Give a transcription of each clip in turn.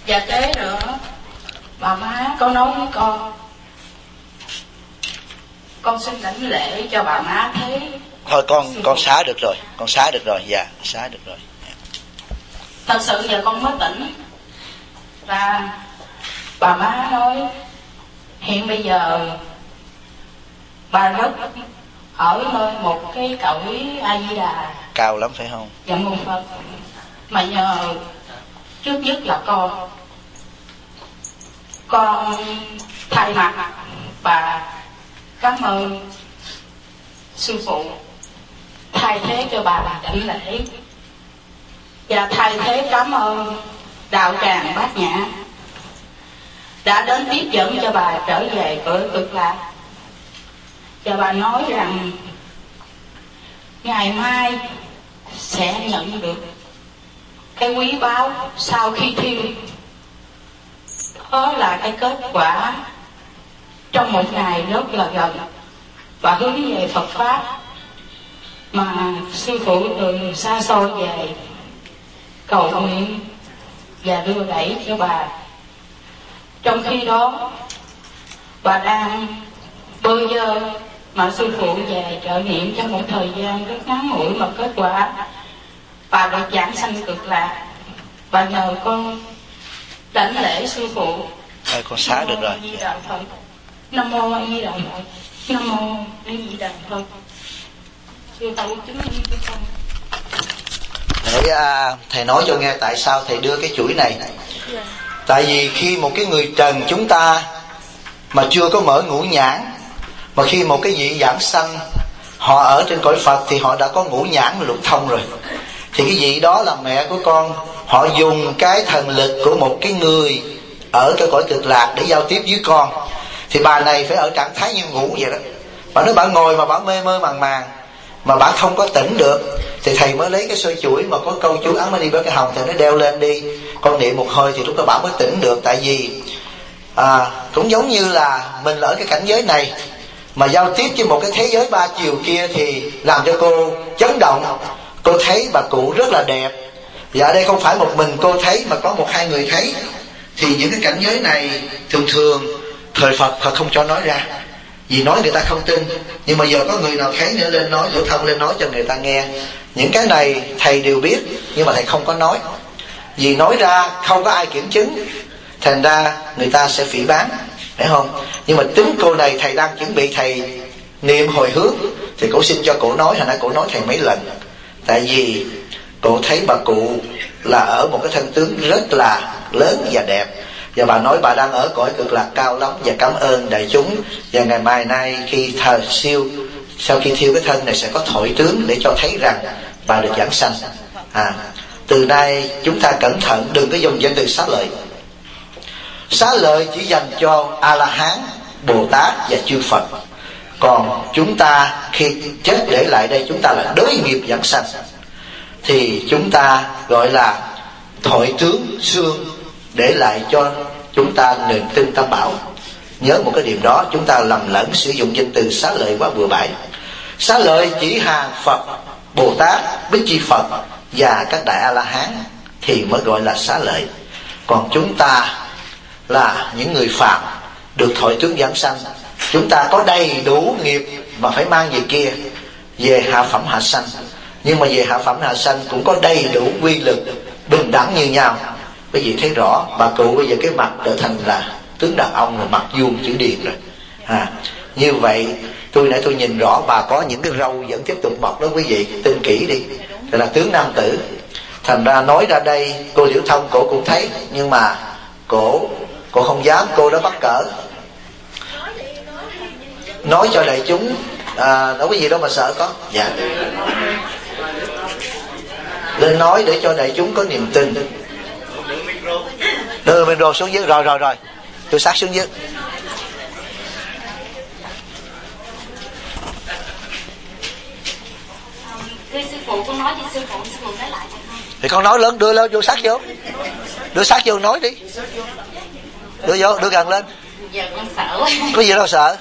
Và kế nữa, bà má có nói với con xin đảnh lễ cho bà má thấy. Thôi con xá được rồi, con xá được rồi, dạ, xá được rồi. Thật sự giờ con mới tỉnh. Và bà má nói hiện bây giờ bà rất ở nơi một cái cõi A Di Đà Cao lắm phải không? dạ mô Phật. Mà nhờ trước nhất là con thay mặt bà cảm ơn sư phụ thay thế cho bà đảnh lễ, và thay thế cảm ơn đạo tràng Bát Nhã đã đến tiếp dẫn cho bà trở về cõi Cực Lạc. Và bà nói rằng ngày mai sẽ nhận được cái quý báu sau khi thiêu. Đó là cái kết quả trong một ngày rất là gần và hướng về Phật Pháp mà sư phụ từ xa xôi về cầu nguyện và đưa đẩy cho bà. Trong khi đó bà đang bơ vơ mà sư phụ về trợ niệm trong một thời gian rất ngắn ngủi, mà kết quả bà được giảng sanh Cực Lạc. Bà nhờ con đảnh lễ sư phụ. Con xá được rồi. Nam mô A Di Đà Phật. Nam mô A Di Đà Phật. Sư phụ chứng minh với con. Thầy nói cho nghe tại sao thầy đưa cái chuỗi này. Tại vì khi một cái người trần chúng ta mà chưa có mở ngũ nhãn, mà khi một cái vị giảng sanh họ ở trên cõi Phật thì họ đã có ngũ nhãn lục thông rồi. Thì cái vị đó là mẹ của con, họ dùng cái thần lực của một cái người ở cái cõi Cực Lạc để giao tiếp với con. Thì bà này phải ở trạng thái như ngủ vậy đó. Bà nói bà ngồi mà bà mê mơ màng màng, mà bà không có tỉnh được. Thì thầy mới lấy cái soi chuỗi mà có câu chú ấn đi với cái hồng, thầy nói đeo lên đi, con niệm một hơi thì lúc đó bà mới tỉnh được. Tại vì cũng giống như là mình ở cái cảnh giới này mà giao tiếp với một cái thế giới ba chiều kia thì làm cho cô chấn động. Cô thấy bà cụ rất là đẹp, và ở đây không phải một mình cô thấy mà có một hai người thấy. Thì những cái cảnh giới này thường thường thời Phật không cho nói ra, vì nói người ta không tin. Nhưng mà giờ có người nào thấy nữa lên nói, lỗ thông lên nói cho người ta nghe. Những cái này thầy đều biết, nhưng mà thầy không có nói, vì nói ra không có ai kiểm chứng, thành ra người ta sẽ phỉ báng, phải không? Nhưng mà tính cô này thầy đang chuẩn bị thầy niệm hồi hướng, thì cổ xin cho cổ nói. Hồi nãy cổ nói thầy mấy lần, tại vì cổ thấy bà cụ là ở một cái thân tướng rất là lớn và đẹp. Và bà nói bà đang ở cõi Cực Lạc cao lắm, và cảm ơn đại chúng. Và ngày mai nay khi sau khi thiêu cái thân này sẽ có thổi tướng để cho thấy rằng bà được giảng sanh. Từ nay chúng ta cẩn thận đừng có dùng danh từ xá lợi. Xá lợi chỉ dành cho A-la-hán, Bồ Tát và chư Phật. Còn chúng ta khi chết để lại đây, chúng ta là đối nghiệp giảng sanh, thì chúng ta gọi là thổi tướng xương để lại cho chúng ta niềm tin tam bảo. Nhớ một cái điểm đó, chúng ta lầm lẫn sử dụng danh từ xá lợi quá bừa bãi. Xá lợi chỉ hàng Phật, Bồ Tát, Bích Chi Phật và các đại A-la-hán thì mới gọi là xá lợi. Còn chúng ta là những người phạm được thọ tướng giảng sanh, chúng ta có đầy đủ nghiệp mà phải mang về kia, về hạ phẩm hạ sanh. Nhưng mà về hạ phẩm hạ sanh cũng có đầy đủ quy lực bình đẳng như nhau. Quý vị thấy rõ, bà cụ bây giờ cái mặt trở thành là tướng đàn ông, là mặt vuông chữ điền rồi. Như vậy tôi nãy tôi nhìn rõ bà có những cái râu vẫn tiếp tục mọc đó, quý vị tin kỹ đi, thì là tướng nam tử. Thành ra nói ra đây cô Liễu Thông cổ cũng thấy, nhưng mà cổ không dám, cô đó bắt cỡ nói cho đại chúng. Đâu có gì đâu mà sợ có. Dạ, lên nói để cho đại chúng có niềm tin. Đưa micro xuống dưới. Rồi tôi sát xuống dưới. Sư phụ con nói với sư phụ nói lại cho con. Thì con nói lớn, đưa lên vô sát vô. Đưa sát vô nói đi. Đưa vô, đưa gần lên. Giờ con sợ quá. Có gì đâu sợ.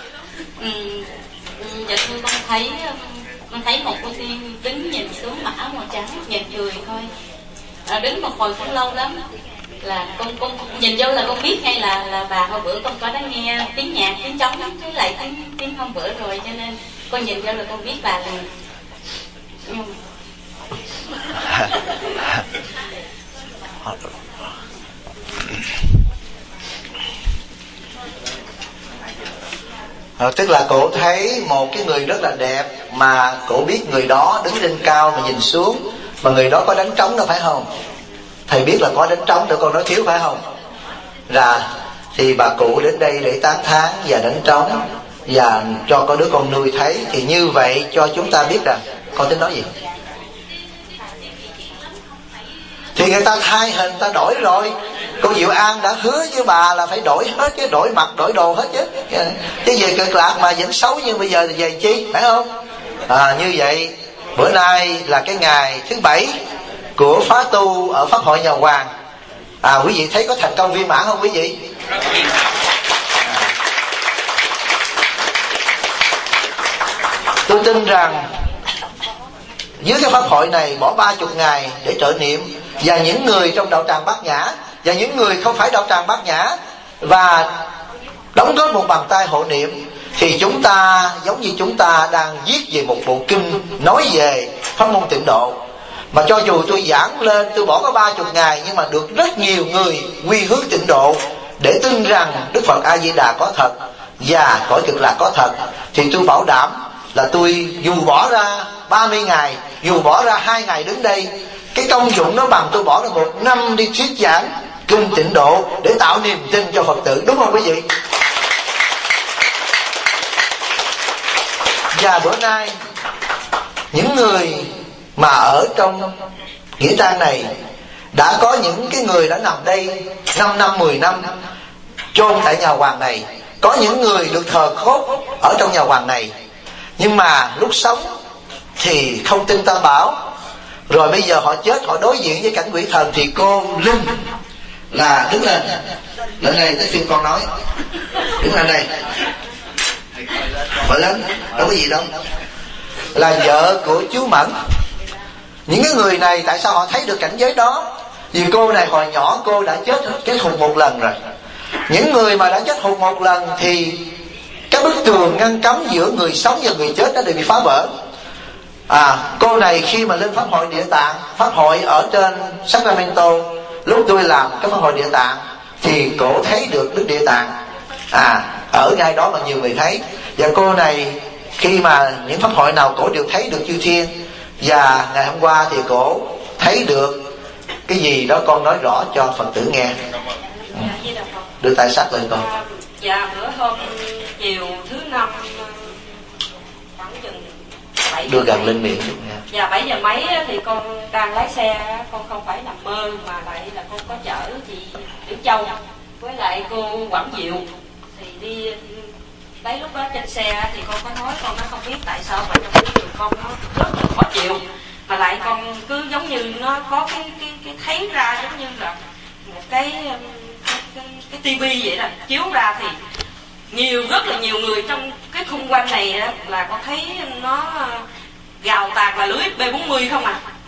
Dạ thưa con thấy một cô tiên đứng nhìn xuống, mặc áo màu trắng, nhìn cười thôi. Đứng một hồi cũng lâu lắm. là con nhìn vô là con biết ngay là bà hồi bữa con có đã nghe tiếng nhạc, tiếng trống với lại tiếng hôm bữa rồi, cho nên con nhìn vô là con biết bà liền. Tức là cổ thấy một cái người rất là đẹp, mà cổ biết người đó đứng trên cao mà nhìn xuống, mà người đó có đánh trống đâu phải không? Thầy biết là có đánh trống, để con nói thiếu phải không? Thì bà cụ đến đây để tán thán và đánh trống và cho có đứa con nuôi thấy. Thì như vậy cho chúng ta biết rằng con tính nói gì? Thì người ta thay hình, ta đổi rồi. Cô Diệu An đã hứa với bà là phải đổi hết chứ, đổi mặt đổi đồ hết chứ. Chứ về Cực Lạc mà vẫn xấu như bây giờ thì về chi, phải không? Như vậy bữa nay là cái ngày thứ 7 của khóa tu ở Pháp hội Nhà Hoàng. Quý vị thấy có thành công viên mãn không quý vị? Tôi tin rằng dưới cái pháp hội này bỏ 30 ngày để trợ niệm, và những người trong đạo tràng Bát Nhã và những người không phải đạo tràng Bát Nhã và đóng góp một bàn tay hộ niệm, thì chúng ta giống như chúng ta đang viết về một bộ kinh nói về pháp môn tịnh độ. Mà cho dù tôi giảng lên, tôi bỏ có 30 ngày, nhưng mà được rất nhiều người quy hướng tịnh độ để tin rằng Đức Phật A Di Đà có thật và cõi Cực Lạc có thật. Thì tôi bảo đảm là tôi dù bỏ ra 30 ngày, dù bỏ ra 2 ngày đứng đây, cái công dụng nó bằng tôi bỏ ra 1 năm đi thuyết giảng kinh tịnh độ để tạo niềm tin cho Phật tử. Đúng không quý vị? Và bữa nay những người mà ở trong nghĩa trang này, đã có những cái người đã nằm đây 5 năm, 10 năm chôn tại nhà Hoàng này, có những người được thờ cốt ở trong nhà Hoàng này, nhưng mà lúc sống thì không tin Tam Bảo, rồi bây giờ họ chết, họ đối diện với cảnh quỷ thần, thì cô Linh là đứng lên đây tới phiên con nói, đứng lên đây, phải lớn, đâu có gì đâu, là vợ của chú Mẫn. Những cái người này tại sao họ thấy được cảnh giới đó? Vì cô này hồi nhỏ cô đã chết hụt một lần rồi. Những người mà đã chết hụt một lần thì các bức tường ngăn cấm giữa người sống và người chết đã đều bị phá vỡ. Cô này khi mà lên Pháp hội Địa Tạng, Pháp hội ở trên Sacramento, lúc tôi làm cái Pháp hội Địa Tạng thì cổ thấy được Đức Địa Tạng ở ngay đó mà nhiều người thấy. Và cô này khi mà những Pháp hội nào cổ đều thấy được chư thiên. Và ngày hôm qua thì cổ thấy được cái gì đó, con nói rõ cho Phật tử nghe. Đưa tay sát lên con. Dạ, bữa hôm chiều thứ Năm khoảng chừng 7 đưa gần lên miệng chút nha. Dạ 7 giờ mấy thì con đang lái xe, con không phải nằm mơ mà lại là con có chở chị Tiểu Châu với lại cô Quảng Diệu thì đi. Đấy, lúc đó trên xe thì con có nói con nó không biết tại sao mà trong cái người con nó rất là khó chịu, mà lại con cứ giống như nó có cái thấy ra giống như là một cái tivi vậy, là chiếu ra thì rất là nhiều người trong cái khung quanh này đó, là con thấy nó gào tạc là lưới B40 không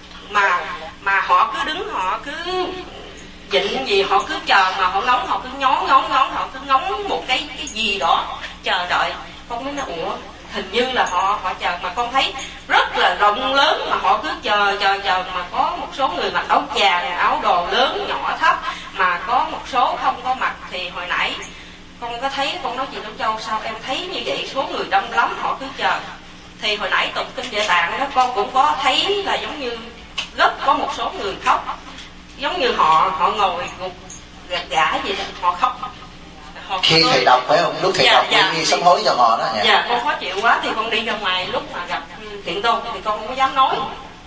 mà họ cứ đứng, họ cứ dịnh gì, họ cứ chờ mà họ ngóng, họ cứ nhón, họ cứ ngóng một cái gì đó chờ đợi. Con mới nói ủa, hình như là họ chờ, mà con thấy rất là rộng lớn mà họ cứ chờ, mà có một số người mặc áo chàng, áo đồ lớn nhỏ thấp, mà có một số không có mặc. Thì hồi nãy con có thấy, con nói chị Tiểu Châu sao em thấy như vậy, số người đông lắm, họ cứ chờ. Thì hồi nãy tụng kinh Địa Tạng đó con cũng có thấy là giống như rất có một số người khóc, giống như họ ngồi gục gạt gã gì đó, họ khóc. Khi thầy đọc phải không? Lúc thầy đọc đi sám hối cho họ đó. Dạ, con khó chịu quá thì con đi ra ngoài, lúc mà gặp Thiện Tôn thì con không có dám nói.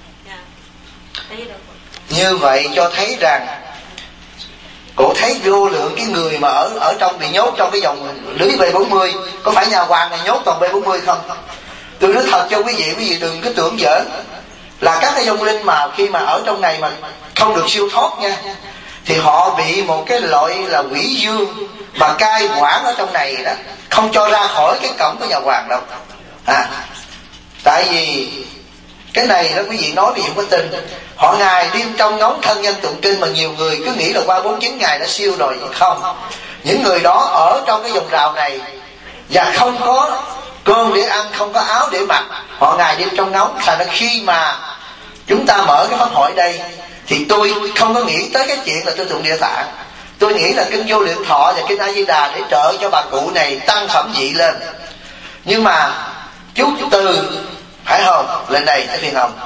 Như vậy cho thấy rằng cổ thấy vô lượng cái người mà ở trong bị nhốt trong cái vòng lưới B40. Có phải nhà Hoàng này nhốt toàn B40 không? Tôi nói thật cho quý vị đừng cứ tưởng giỡn. Là các cái vong linh mà khi mà ở trong này mà không được siêu thoát nha, thì họ bị một cái loại là quỷ dương mà cai quản ở trong này đó, không cho ra khỏi cái cổng của nhà Hoàng đâu. Tại vì Cái này đó quý vị nói quý vị không có tin. Họ ngày đêm trong ngóng thân nhân tụng kinh, mà nhiều người cứ nghĩ là qua 49 ngày đã siêu rồi. Không, những người đó ở trong cái vòng rào này và không có cơm để ăn, không có áo để mặc, họ ngày đêm trong ngóng. Thành ra khi mà chúng ta mở cái pháp hội đây thì tôi không có nghĩ tới cái chuyện là tôi tụng Địa Tạng. Tôi nghĩ là kinh Vô Lượng Thọ và kinh A Di Đà để trợ cho bà cụ này tăng phẩm vị lên. Nhưng mà chú Từ phải không, lên đây tới phiên ông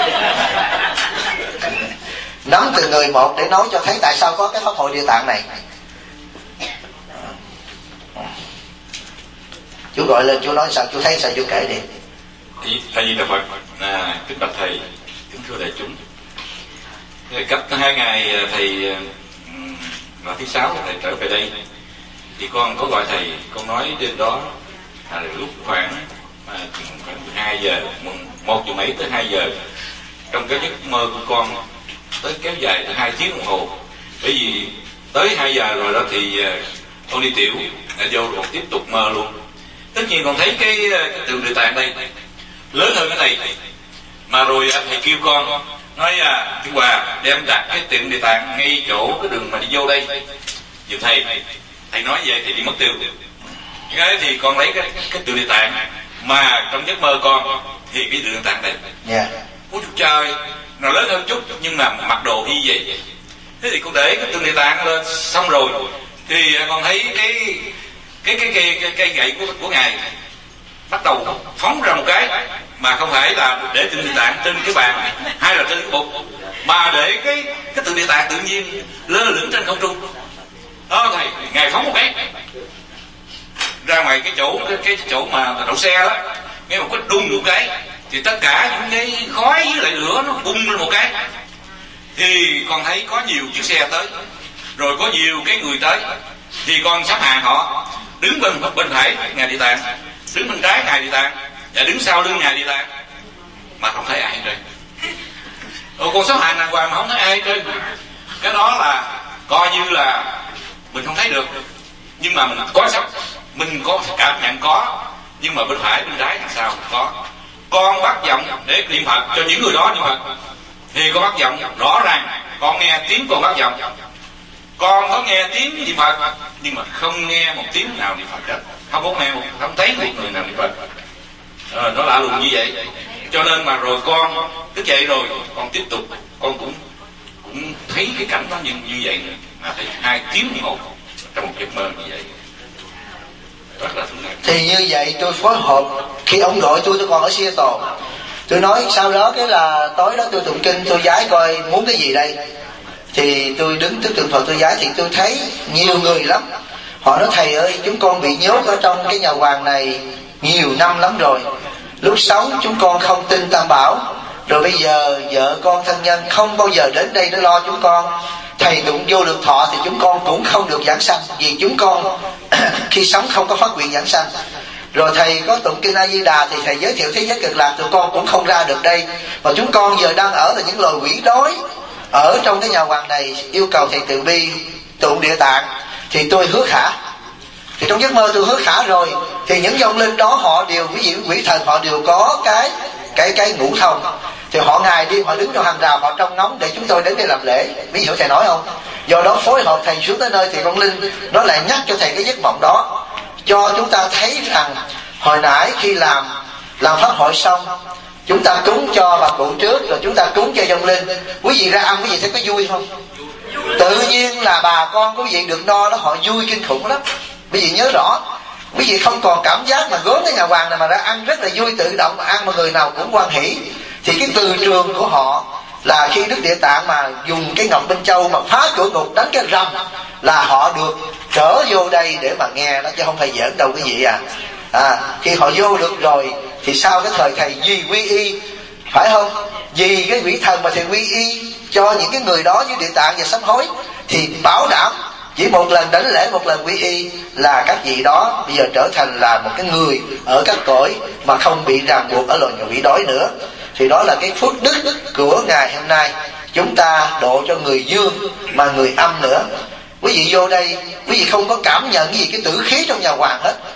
nắm từng người một để nói cho thấy tại sao có cái pháp hội Địa Tạng này. Chú gọi lên, chú nói sao, chú thấy sao, chú kể đi. Thầy Di Đà Phật, kính bạch thầy, kính thưa đại chúng. Cách 2 ngày thầy vào thứ 6 thầy trở về đây, thì con có gọi thầy, con nói đêm đó là lúc khoảng 12 giờ, 1 giờ mấy tới 2 giờ, trong cái giấc mơ của con tới kéo dài từ 2 tiếng đồng hồ. Bởi vì tới 2 giờ rồi đó thì con đi tiểu, vô còn tiếp tục mơ luôn. Tất nhiên con thấy cái tượng Địa Tạng đây lớn hơn cái này, mà rồi thầy kêu con nói Thiên Hòa đem đặt cái tượng Địa Tạng ngay chỗ cái đường mà đi vô đây giùm thầy. Thầy nói vậy thì đi mất tiêu. Cái thì con lấy cái tượng Địa Tạng, mà trong giấc mơ con thì cái tượng Địa Tạng này ôi trời, nó lớn hơn chút nhưng mà mặc đồ y vậy. Thế thì con để cái tượng Địa Tạng lên xong rồi thì con thấy cái gậy của ngài bắt đầu phóng ra một cái, mà không phải là để tượng Địa Tạng trên cái bàn hay là trên cái bục, mà để cái tượng Địa Tạng tự nhiên lơ lửng trên không trung. Đó thầy, ngài phóng một cái ra ngoài cái chỗ mà đậu xe đó, nghe một cái đùng một cái thì tất cả những cái khói với lại lửa nó bung lên một cái. Thì con thấy có nhiều chiếc xe tới, rồi có nhiều cái người tới, thì con sắp hàng họ đứng bên phải ngài Địa Tạng, đứng bên trái ngài Địa Tạng và đứng sau lưng ngài Địa Tạng, mà không thấy ai hết trơn. Con sắp hàng đàng hoàng mà không thấy ai hết trơn. Cái đó là coi như là mình không thấy được, nhưng mà mình có sắp, mình có cảm nhận có, nhưng mà bên phải bên trái làm sao có. Con bắt giọng để niệm Phật cho những người đó niệm Phật, thì con bắt giọng rõ ràng, con nghe tiếng con bắt giọng, con có nghe tiếng niệm Phật nhưng mà không nghe một tiếng nào niệm Phật hết, không thấy một người nào niệm Phật. Nó lạ lùng như vậy. Cho nên mà rồi con thức dậy rồi con tiếp tục, con cũng thấy cái cảnh đó như vậy nữa, mà thấy 2 tiếng đồng hồ trong một giấc mơ như vậy. Rất là thương. Thì như vậy tôi phối hợp, khi ông gọi tôi còn ở Seattle, tôi nói sau đó cái là tối đó tôi tụng kinh, tôi giái coi muốn cái gì đây. Thì tôi đứng trước tượng Phật tôi giái, thì tôi thấy nhiều người lắm. Họ nói thầy ơi, chúng con bị nhốt ở trong cái nhà hoàng này nhiều năm lắm rồi. Lúc sống chúng con không tin Tam Bảo, rồi bây giờ vợ con thân nhân không bao giờ đến đây để lo chúng con. Thầy tụng Vô Lượng Thọ thì chúng con cũng không được giảng sanh, vì chúng con khi sống không có phát nguyện giảng sanh. Rồi thầy có tụng kinh A Di Đà thì thầy giới thiệu thế giới cực lạc, tụi con cũng không ra được đây. Mà chúng con giờ đang ở là những loài quỷ đói ở trong cái nhà hoàng này, yêu cầu thầy từ bi tụng Địa Tạng. Thì tôi hứa khả, thì trong giấc mơ tôi hứa khả rồi, thì những vong linh đó họ đều, quý vị quỷ thần họ đều có cái ngũ thông. Thì họ ngày đêm họ đứng trong hàng rào, họ trông ngóng để chúng tôi đến đây làm lễ. Ví dụ thầy nói không? Do đó phối hợp thầy xuống tới nơi thì con linh nó lại nhắc cho thầy cái giấc mộng đó, cho chúng ta thấy rằng hồi nãy khi làm pháp hội xong, chúng ta cúng cho bà cụ trước, rồi chúng ta cúng cho vong linh. Quý vị ra ăn quý vị thấy có vui không? Tự nhiên là bà con quý vị được no đó, họ vui kinh khủng lắm. Quý vị nhớ rõ, quý vị không còn cảm giác mà gớm cái nhà hoàng này mà ra ăn rất là vui, tự động mà ăn mà người nào cũng hoan hỷ. Thì cái từ trường của họ là khi Đức Địa Tạng mà dùng cái Ngọc Minh Châu mà phá cửa ngục đánh cái rầm, là họ được trở vô đây để mà nghe đó, chứ không phải giỡn đâu quý vị à. Khi họ vô được rồi thì sau cái thời thầy vì quy y, phải không? Vì cái vị thần mà thầy quy y cho những cái người đó với Địa Tạng và sám hối, thì bảo đảm chỉ một lần đảnh lễ, một lần quy y là các vị đó bây giờ trở thành là một cái người ở các cõi mà không bị ràng buộc ở loài quỷ đói nữa. Thì đó là cái phước đức của ngày hôm nay, chúng ta độ cho người dương mà người âm nữa. Quý vị vô đây, quý vị không có cảm nhận gì cái tử khí trong nhà hoàng hết.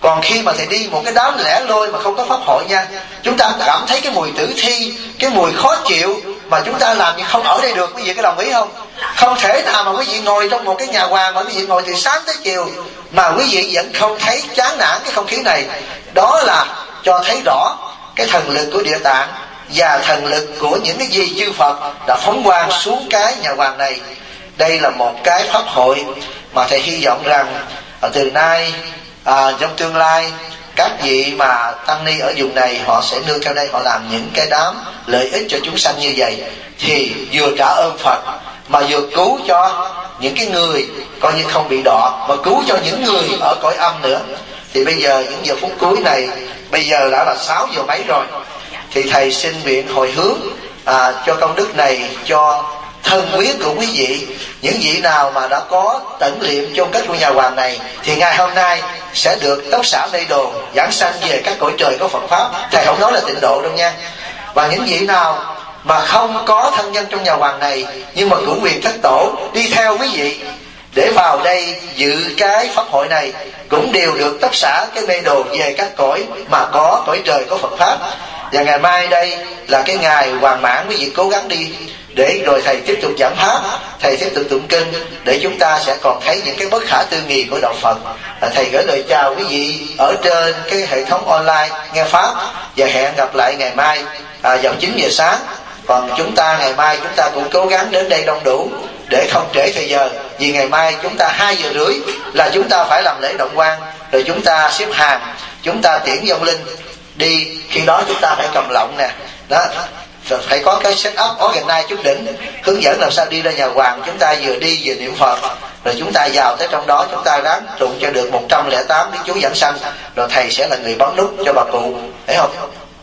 Còn khi mà thầy đi một cái đám lẻ loi mà không có pháp hội nha, chúng ta cảm thấy cái mùi tử thi, cái mùi khó chịu, mà chúng ta làm như không ở đây được. Quý vị có đồng ý không? Không thể nào mà quý vị ngồi trong một cái nhà hoàng mà quý vị ngồi từ sáng tới chiều mà quý vị vẫn không thấy chán nản cái không khí này. Đó là cho thấy rõ cái thần lực của Địa Tạng và thần lực của những cái gì chư Phật đã phóng quang xuống cái nhà hoàng này. Đây là một cái pháp hội mà thầy hy vọng rằng từ nay trong tương lai các vị mà tăng ni ở vùng này họ sẽ nương theo đây, họ làm những cái đám lợi ích cho chúng sanh như vậy, thì vừa trả ơn Phật mà vừa cứu cho những cái người coi như không bị đọa, mà cứu cho những người ở cõi âm nữa. Thì bây giờ những giờ phút cuối này, bây giờ đã là 6 giờ mấy rồi, thì thầy xin nguyện hồi hướng cho công đức này cho thân quyến của quý vị. Những vị nào mà đã có tận liệm chôn cất của nhà hoàng này thì ngày hôm nay sẽ được tốc xả mê đồ, giảng sanh về các cõi trời có Phật pháp. Thầy không nói là tịnh độ đâu nha. Và những vị nào mà không có thân nhân trong nhà hoàng này nhưng mà cử quyền thất tổ đi theo quý vị để vào đây dự cái pháp hội này cũng đều được tốc xả cái mê đồ về các cõi mà có cõi trời có Phật pháp. Và ngày mai đây là cái ngày hoàn mãn, quý vị cố gắng đi để rồi thầy tiếp tục giảng pháp, thầy tiếp tục tụng kinh để chúng ta sẽ còn thấy những cái bất khả tư nghị của đạo Phật. Thầy gửi lời chào quý vị ở trên cái hệ thống online nghe pháp, và hẹn gặp lại ngày mai vào 9 giờ sáng. Còn chúng ta ngày mai chúng ta cũng cố gắng đến đây đông đủ để không trễ thời giờ, vì ngày mai chúng ta 2 giờ rưỡi là chúng ta phải làm lễ động quan, rồi chúng ta xếp hàng, chúng ta tiễn vong linh đi. Khi đó chúng ta phải cầm lọng nè, đó, phải có cái set up organize chút đỉnh, hướng dẫn làm sao đi ra nhà hoàng. Chúng ta vừa đi vừa niệm Phật, rồi chúng ta vào tới trong đó, chúng ta ráng tụng cho được 108 tiếng chú giảng sanh, rồi thầy sẽ là người bấm nút cho bà cụ, thấy không?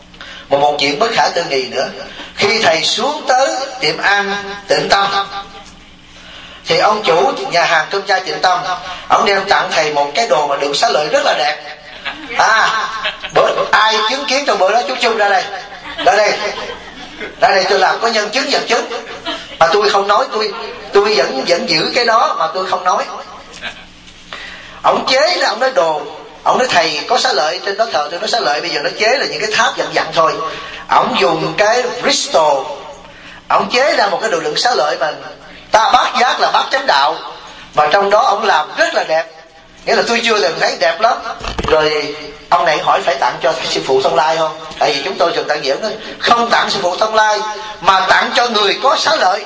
Một chuyện bất khả tư nghị nữa, khi thầy xuống tới tiệm ăn Tịnh Tâm thì ông chủ nhà hàng Cơm Chay Tịnh Tâm, ông đem tặng thầy một cái đồ mà được xá lợi rất là đẹp. Ai chứng kiến trong bữa đó chú Trung ra đây, ra đây tôi làm có nhân chứng vật chứng, mà tôi không nói, tôi vẫn giữ cái đó mà tôi không nói. Ông chế ra, ông nói đồ, ông nói thầy có xá lợi trên đó thờ tôi nói xá lợi, bây giờ nó chế là những cái tháp dặn thôi. Ông dùng cái Bristol, ông chế ra một cái đồ đựng xá lợi mà ta bát giác là bát chánh đạo, mà trong đó ông làm rất là đẹp, nghĩa là tôi chưa từng thấy đẹp lắm. Rồi ông này hỏi phải tặng cho sư phụ Thông Lai không? Tại vì chúng tôi thường tặng diễn đó, không tặng sư phụ Thông Lai mà tặng cho người có xá lợi.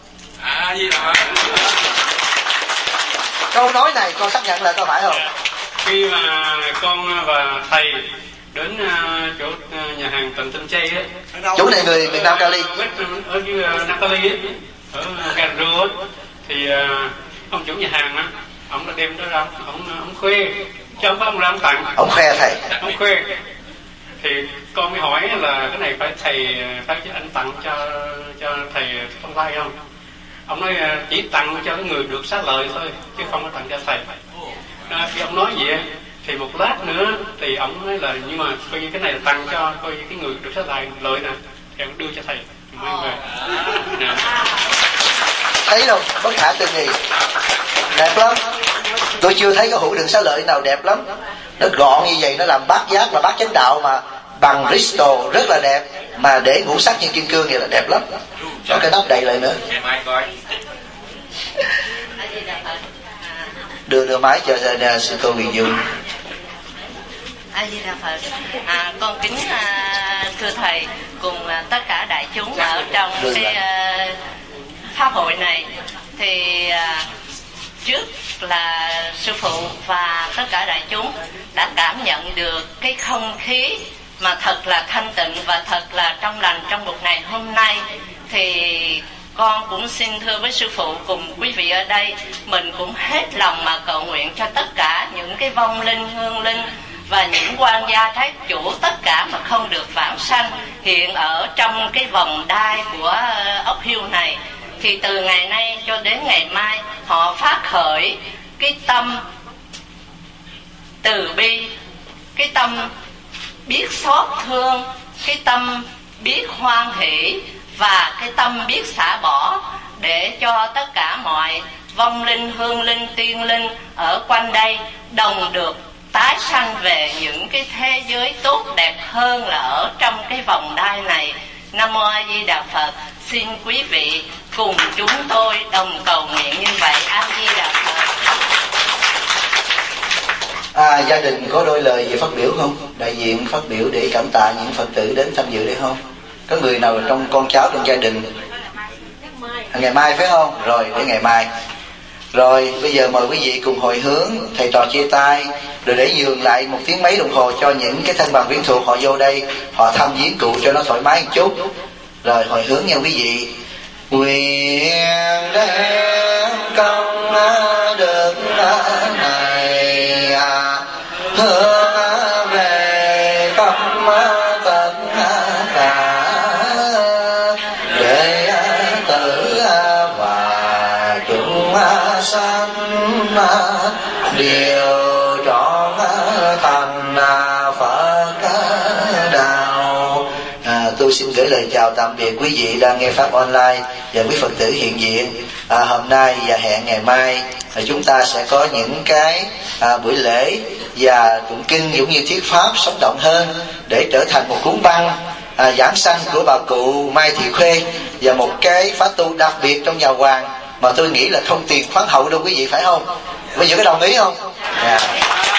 Câu nói này con xác nhận là có phải không? Khi mà con và thầy đến chỗ nhà hàng Tịnh Tâm Chay á, chỗ này người Việt Nam Cali, ở Nam Cali á, ở Garu á, thì ông chủ nhà hàng á, ông đã đem đó ra, ông khoe cho ông ra ông tặng. Ông khoe thầy. Ông khoe. Thì con mới hỏi là cái này phải anh tặng cho thầy Thông Lai không? Ông nói chỉ tặng cho cái người được xá lợi thôi, chứ không có tặng cho thầy. Khi ông nói vậy thì một lát nữa thì ông nói là nhưng mà coi như cái này là tặng cho coi như cái người được xá lợi nè, thì ông đưa cho thầy mang về. Thấy không? Bất khả tư nghị, đẹp lắm. Tôi chưa thấy cái hũ đựng xá lợi nào đẹp lắm. Nó gọn như vậy, nó làm bát giác là bát chánh đạo mà bằng Bristol rất là đẹp, mà để ngũ sắc như kim cương vậy là đẹp lắm. Cho cái nắp đầy lại nữa. Đưa máy cho sư cô Huyền Dung. A Di Đà Phật. Con kính thưa thầy cùng tất cả đại chúng ở trong cái pháp hội này, thì trước là sư phụ và tất cả đại chúng đã cảm nhận được cái không khí mà thật là thanh tịnh và thật là trong lành trong một ngày hôm nay. Thì con cũng xin thưa với sư phụ cùng quý vị ở đây, mình cũng hết lòng mà cầu nguyện cho tất cả những cái vong linh, hương linh và những quan gia thái chủ tất cả mà không được vãng sanh hiện ở trong cái vòng đai của ốc hiu này, thì từ ngày nay cho đến ngày mai họ phát khởi cái tâm từ bi, cái tâm biết xót thương, cái tâm biết hoan hỷ và cái tâm biết xả bỏ, để cho tất cả mọi vong linh, hương linh, tiên linh ở quanh đây đồng được tái sanh về những cái thế giới tốt đẹp hơn là ở trong cái vòng đai này. Nam Mô A Di Đà Phật. Xin quý vị cùng chúng tôi đồng cầu nguyện như vậy. A Di Đà Phật. Gia đình có đôi lời gì phát biểu không? Đại diện phát biểu để cảm tạ những Phật tử đến tham dự đây không? Có người nào trong con cháu trong gia đình? Ngày mai phải không? Rồi để ngày mai. Rồi bây giờ mời quý vị cùng hồi hướng, thầy trò chia tay, rồi để nhường lại 1 tiếng mấy đồng hồ cho những cái thân bằng quyến thuộc họ vô đây, họ thăm viếng cụ cho nó thoải mái một chút. Rồi hồi hướng nha quý vị. Nguyện đem công đức này hướng về khắp tất cả đệ tử và chúng sanh đều trọn thành Phật đạo. Tôi xin gửi lời chào tạm biệt quý vị đang nghe pháp online và quý Phật tử hiện diện. Hôm nay và hẹn ngày mai chúng ta sẽ có những cái buổi lễ và tụng kinh cũng như thuyết pháp sống động hơn để trở thành một cuốn băng giảng sanh của bà cụ Mai Thị Khuê, và một cái pháp tu đặc biệt trong nhà hoàng mà tôi nghĩ là không tiền khoáng hậu đâu quý vị, phải không? Bây giờ có đồng ý không?